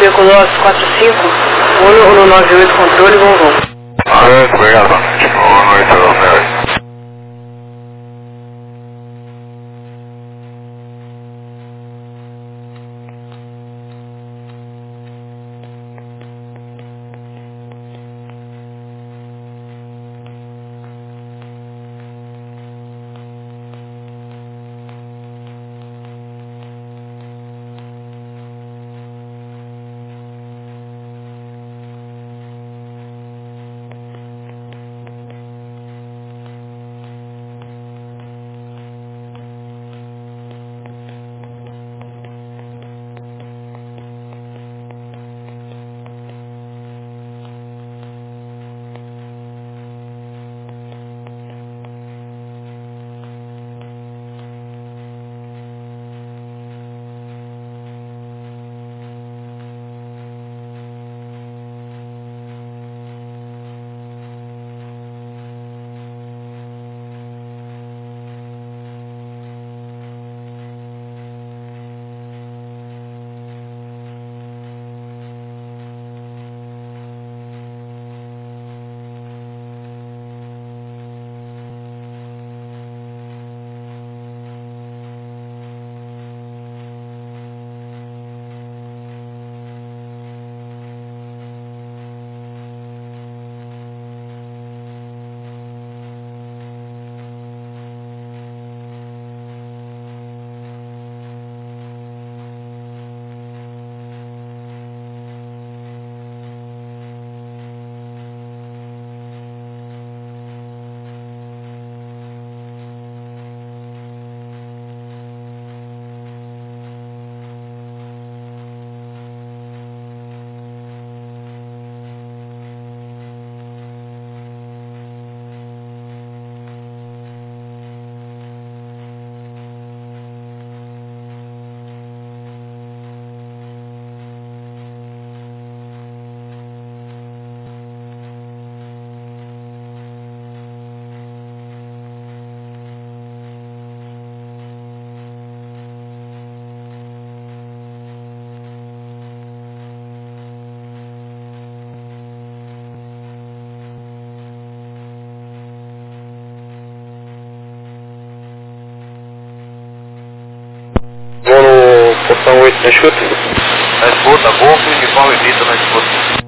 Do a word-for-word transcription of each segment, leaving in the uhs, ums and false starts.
veicular quatro cinco, um no nove oito, controle, vamos, vamos. Ah, obrigado, boa noite, Romero. Vou no portão oito, na escuta? Na escuta, bom, principal evita na escuta.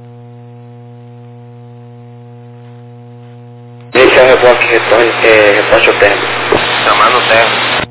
Iniciar reboque, retorne, é, reporte ao término. Chamando o término.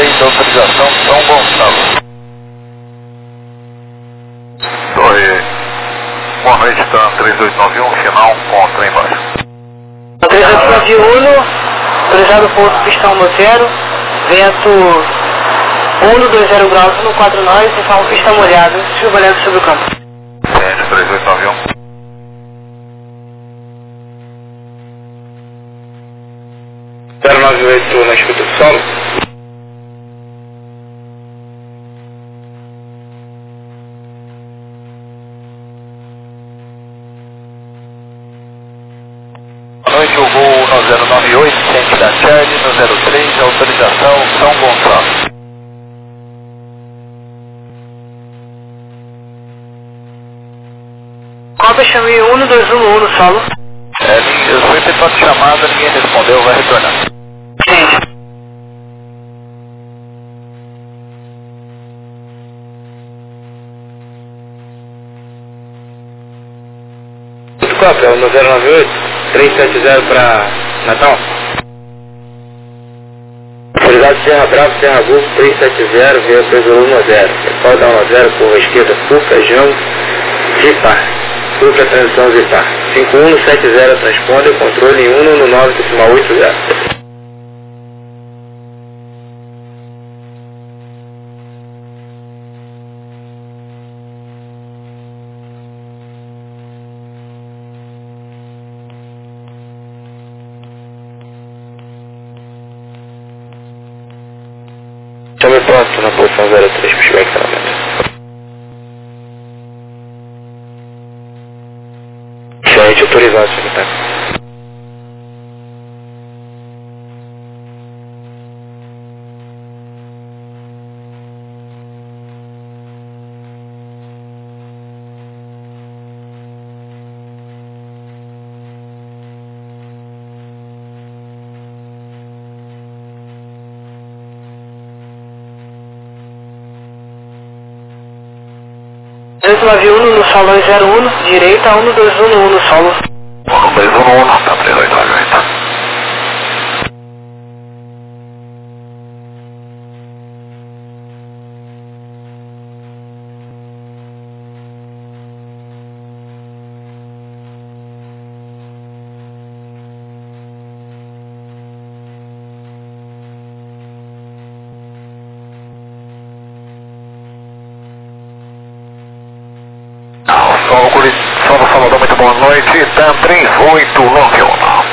três, autorização São Gonçalo. Torre, boa noite, TAM três oito nove um, final com o trem embaixo. três oito nove um, autorizado ponto pistão no zero, vento um dois zero graus, um quatro nove, então pista molhada, trabalhando sobre o campo. Entende, três oito nove um. zero nove oito na escuta do solo. Boa noite, o voo no zero nove oito, ciente da Charlie, no zero três, autorização São Gonçalo. Copa Xami um dois um um no solo. É, eu fui efetuando chamada, ninguém respondeu, vai retornar. Sim. quatro, é o no zero nove oito, três sete zero para Natal. Autorizado Serra Bravo, Serra Gulf, três sete zero, veio preso um a zero. Pode dar um a zero, curva esquerda, Fuca, Jango, Zipar. Fuca, transição Zipar. cinco um sete zero, transponder, controle um no nove oito zero. Chame pronto na posição zero três, para chegar em treinamento. Gente, autorizado, secretário. três nove um no solo zero um, direita um dois um um no solo. um dois um um, tá três oito nove oito. Sol, Sol do Salvador, muito boa noite, TAM três oito nove um.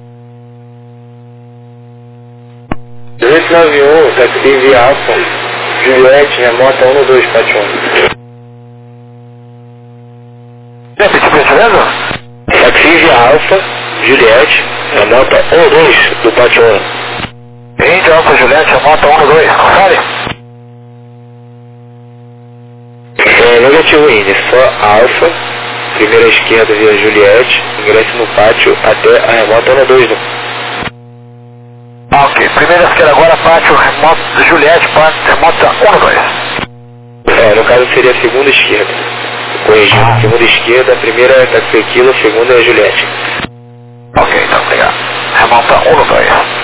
dois nove um, táxi via Alfa, Juliette, remota um dois quatro um. Repete, por gentileza? Táxi via Alfa, Juliette, remota um dois do quatro um. Índia Alfa Juliette, remota um dois, confere? É negativo Índia, só Alfa, primeira esquerda via Juliette, ingresse no pátio até a remota um dois. Ah, ok, primeira esquerda agora, pátio, remota, Juliette, pátio, remota um dois. É, no caso seria a segunda esquerda. Corrigindo, segunda esquerda, a primeira é táxi Aquilo, a segunda é Juliette. Ok, então, obrigado. Remota um dois.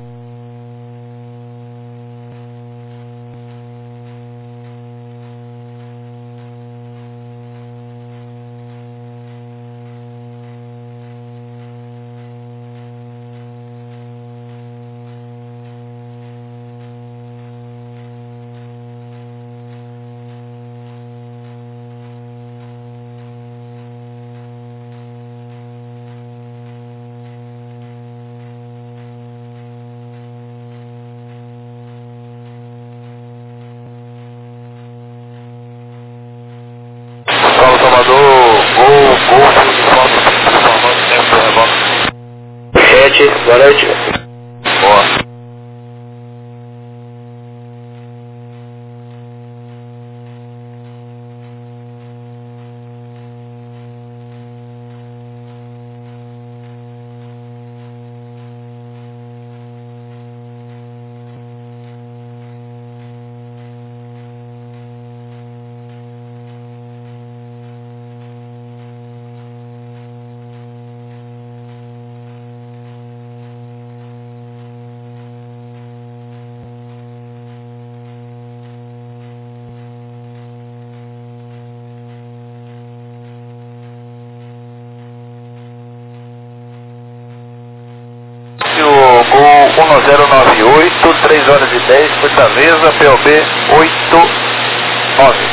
Sol Salvador, gol, gol, gol, sete, boa noite. boa. nove oito, três horas e dez, Fortaleza, P O B oito nove.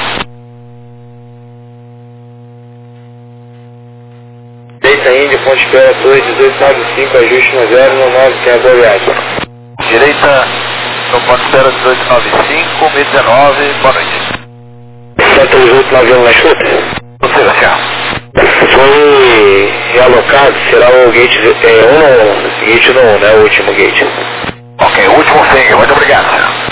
Direita Índia, Ponte Espera, Torre dezoito noventa e cinco, ajuste no zero no nove, tem a boa viagem. Direita no Ponte Espera dezoito noventa e cinco, mil e dezenove, boa noite. sete oito nove um na escuta. Você, Sebastião. Foi realocado, será o gate é, um no um, gate no um, né? O último gate. Ok, último finger, muito obrigado, senhor.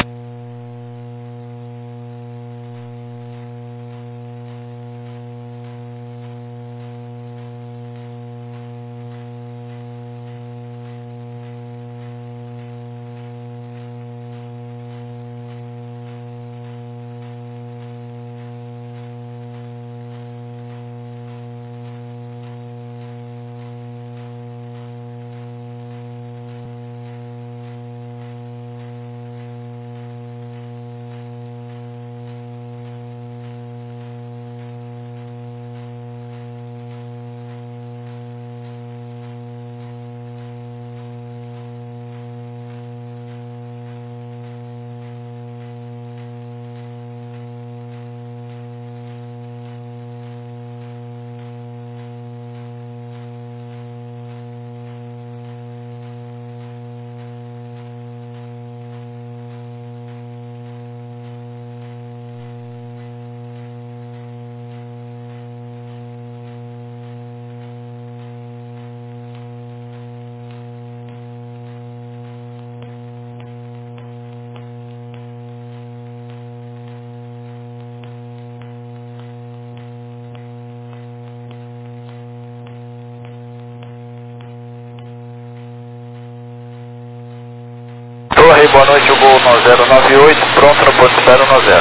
Torre, boa noite, o gol no zero nove oito, pronto no ponto zero no zero.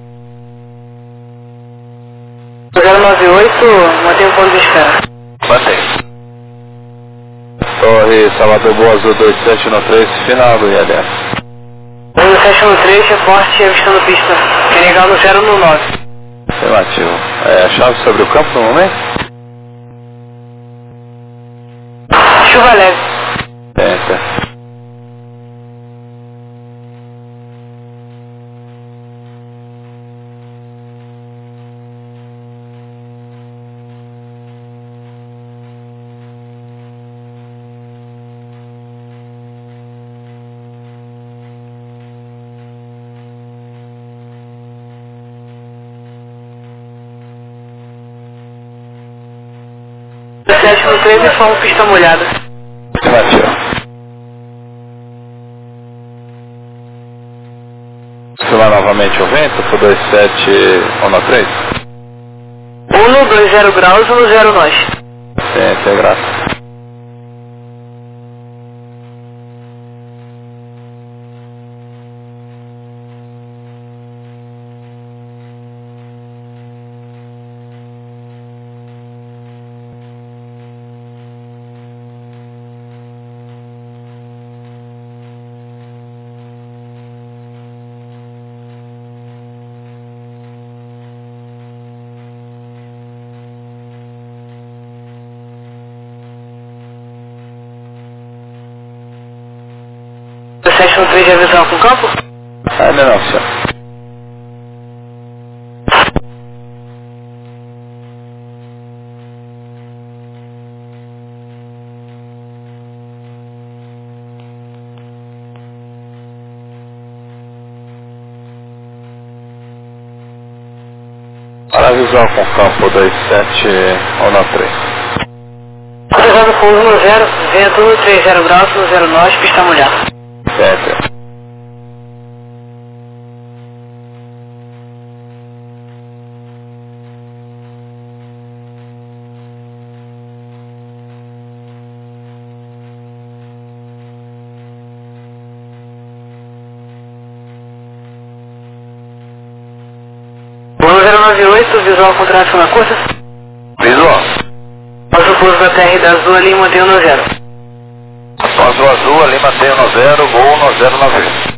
zero nove oito, mantém o ponto de espera. Mantém. Torre, Salvador Boa Azul dois sete um três, final do I L S. dois sete um três, reporte avistando pista. Quer ligar no zero no nove. Relativo. É, chave sobre o campo no momento? Chuva leve. Tenta. sete um três, informa pista molhada. Relativo. Oscilar novamente o vento para dois sete um três. um, dois zero graus, um zero nós. Tenta, graças. sete um três de avisão com campo? Ainda não, senhor. Para visual com campo dois sete um três. Cruzando fundo no zero, vento no três zero graus, no zero nós, pista molhada. Tenta. zero nove oito, visual com tração na curta. Visual. Passa o curso da T R da Azul ali e mantém no zero. Após o azul, ali mantém no zero, gol no zero nove oito.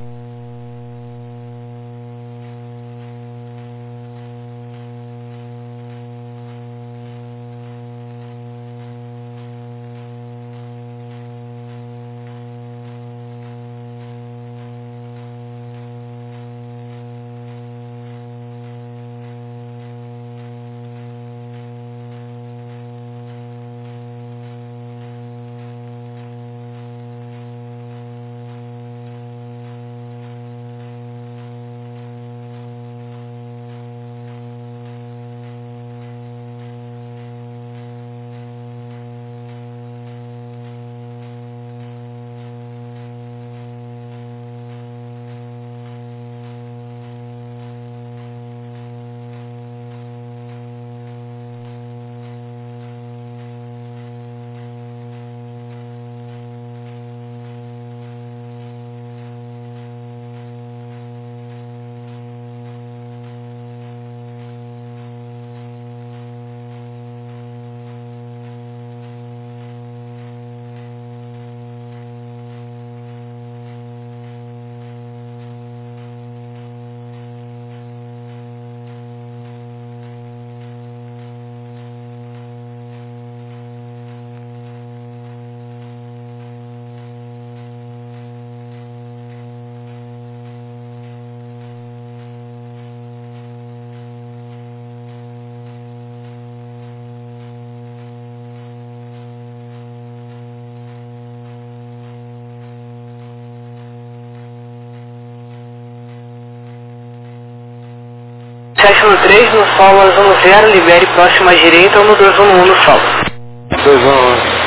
sete no três, no solo azul no zero, libere próximo à direita, no dois um no um no solo. dois um um.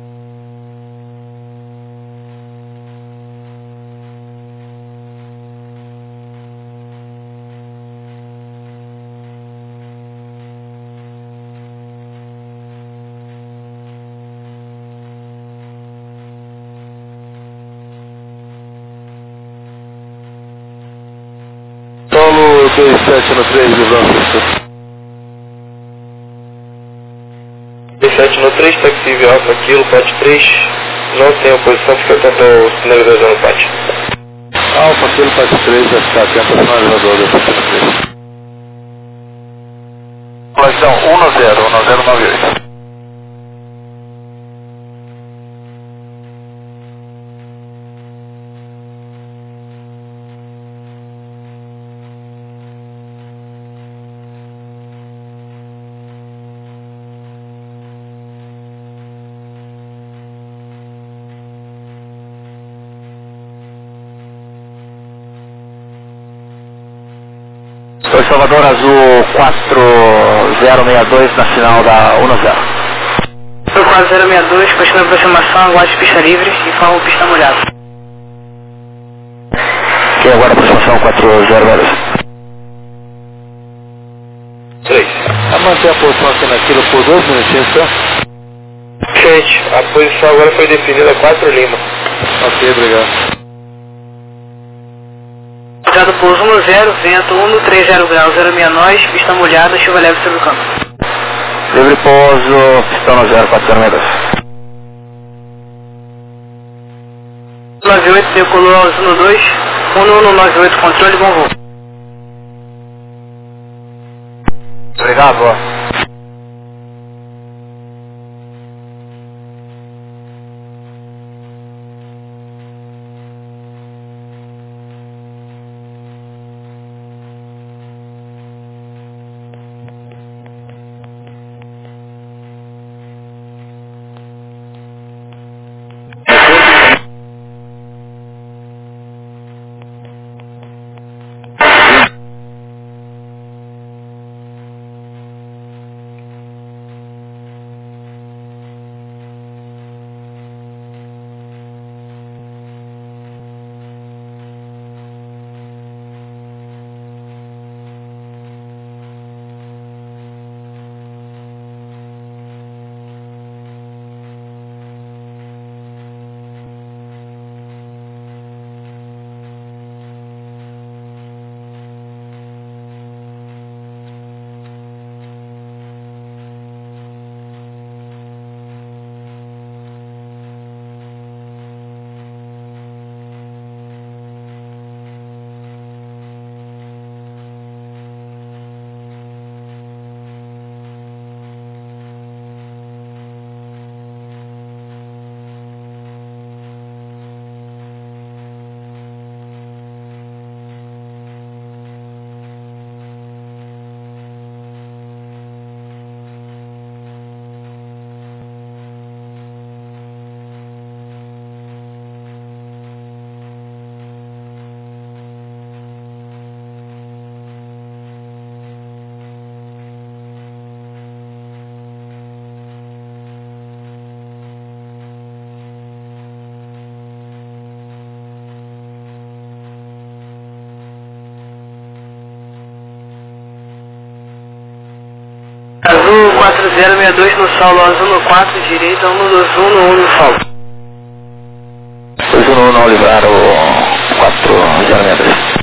Solo dois sete no três, Ivan. dois sete no três, taxi Alfa Kilo, Pat três, não tem oposição, fica atento ao sinalizador no Pat. Alfa Kilo, Pat três, vai ficar atento ao sinalizador do Pat três. Posição um no zero, um no zero nove oito. Oi, Salvador Azul quatro zero seis dois na final da um zero. Oi, quatro zero seis dois, continua a aproximação, aguarde pista livre e forma pista molhada. Ok, agora aproximação quatro zero seis dois. três. A manter a posição aqui naquilo por dois minutinhos, tá? Gente, a posição agora foi definida quatro Lima. Ok, obrigado. Cuidado pouso um no zero, vento um no três zero graus, zero seis nós, pista molhada, chuva leve sobre o campo. Livre pouso, pistão no zero quatro zero seis dois. nove oito, decolou ao um no dois, um no um no nove oito, controle, bom voo. Obrigado, boa. Azul quatro zero seis dois no solo, azul no quatro, direita, um no dois um no um no solo. dois um no um não livrar o quatro zero seis dois.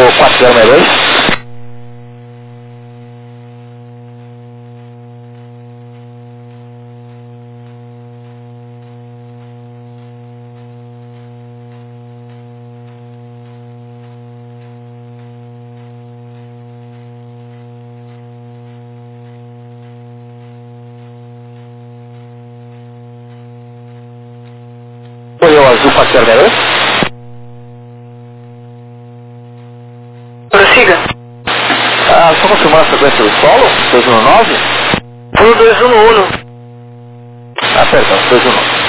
quatro zero seis dois. Foi o azul quatro zero seis dois. Prossiga. Ah, só confirmar a sequência do solo, dois um nove. um dois um um. Ah, perdão, dois um nove.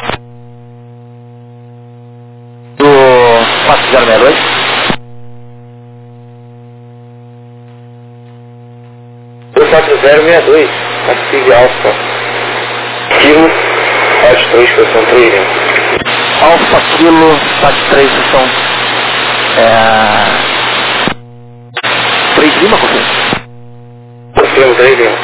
Do quatro zero seis dois. Do quatro zero seis dois, Pacific Alpha. Kilo, Fat três, posição três, né? Alfa Kilo, Fat três, são é, três Lima, confirma? Confirmo, três, né?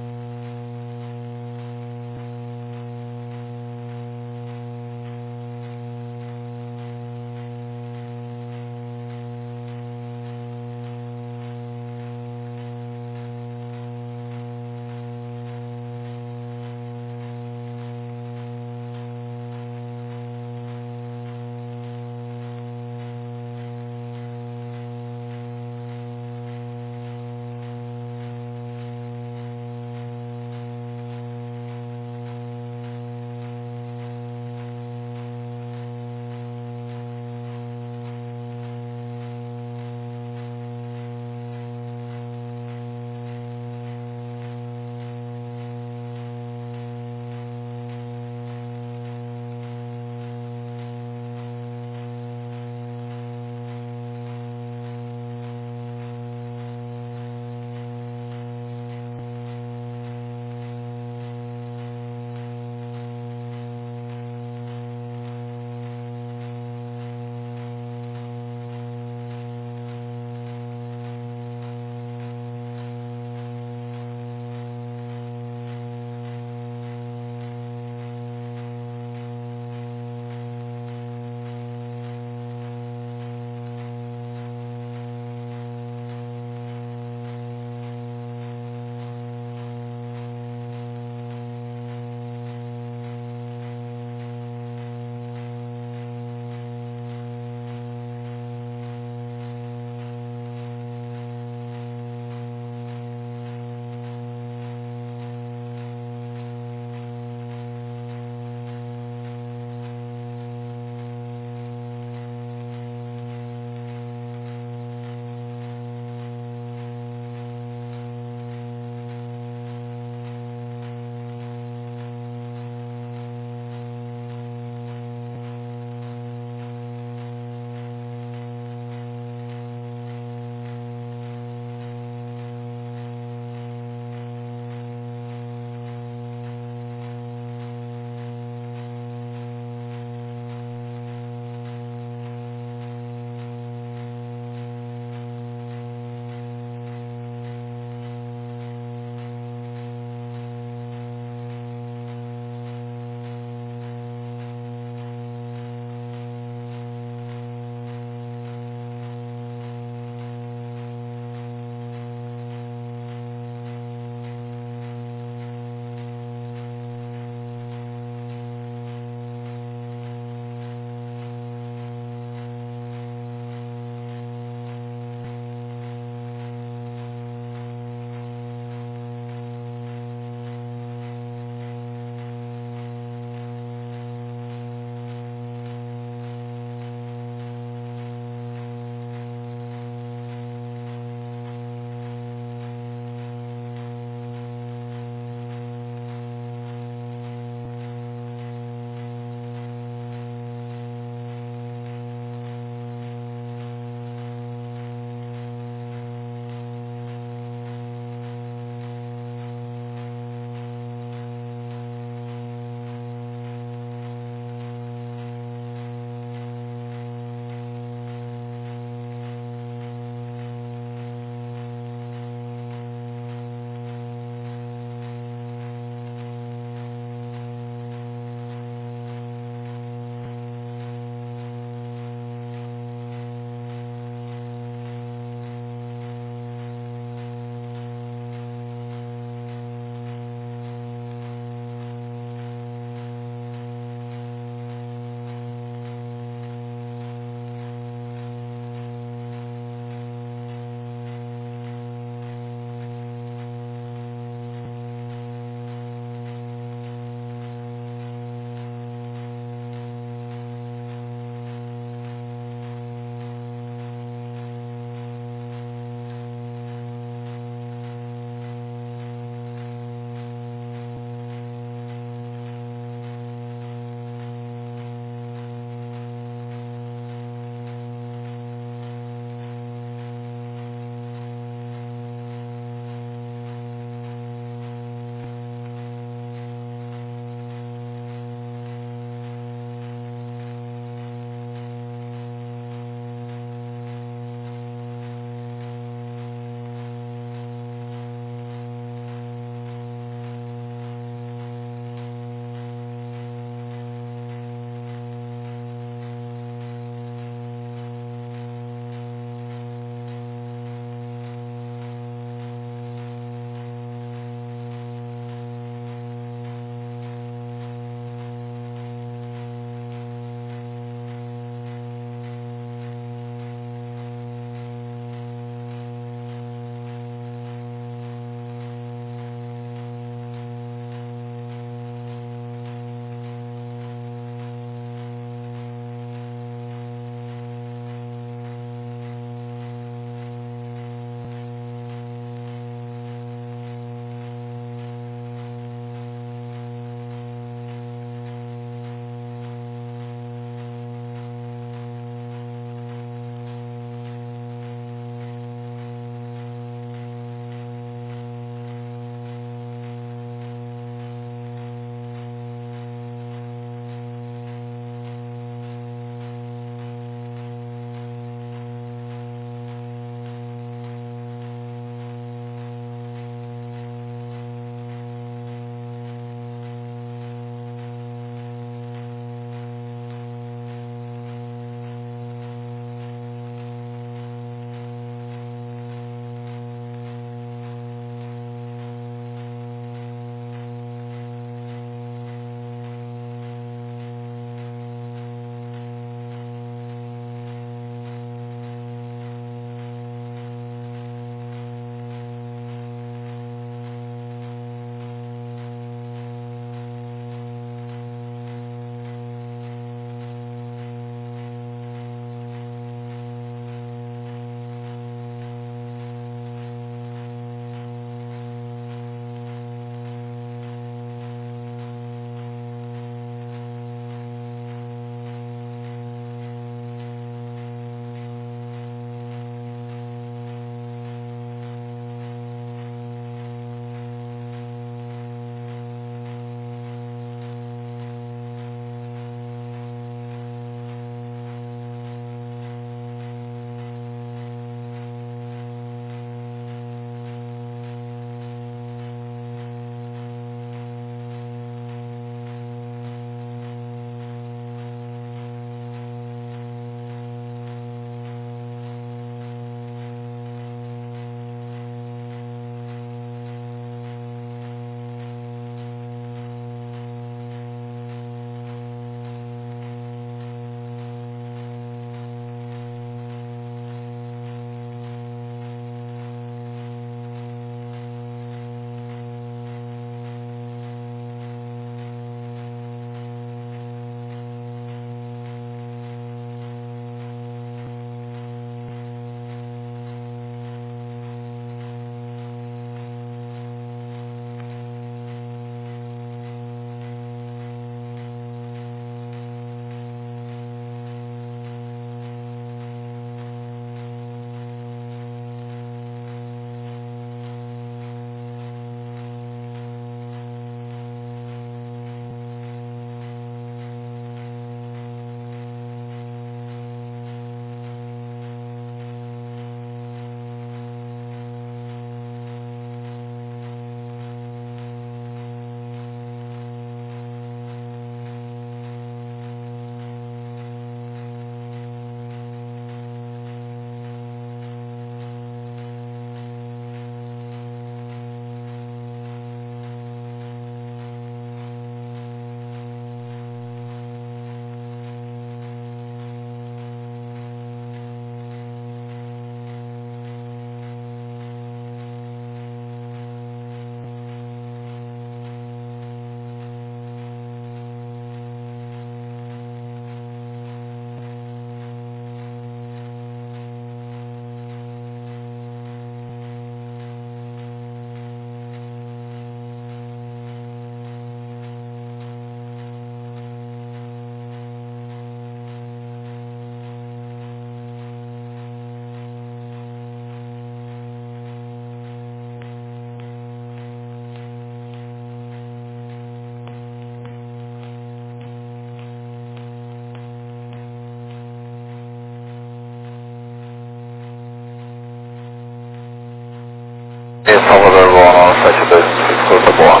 E Salvador, voo nove sete dois, escuta boa.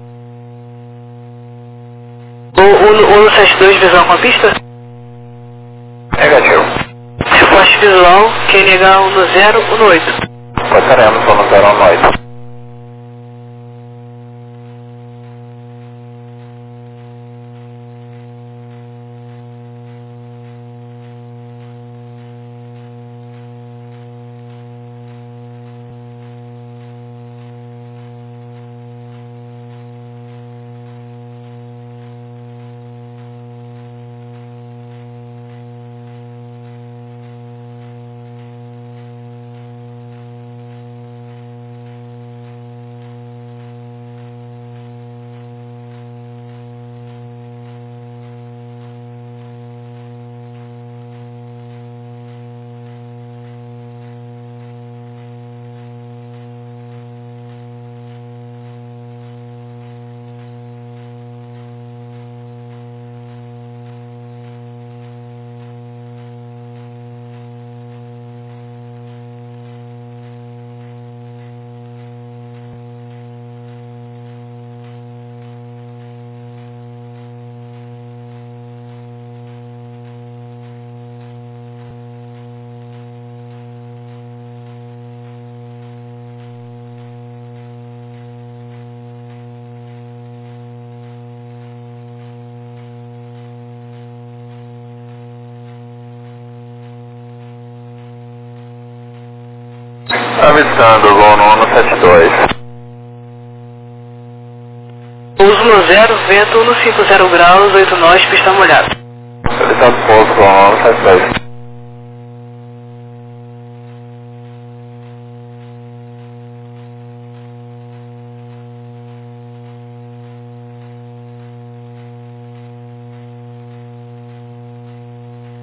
O um sete dois, visão com a pista? Negativo. Suporte visual, Q N H um zero um oito. Passaremos um zero um oito. Avistando, voo no um sete dois. Uso no zero, vento no cinco zero graus, oito nós, pista molhada. Avistando pouso, voo no um sete dois.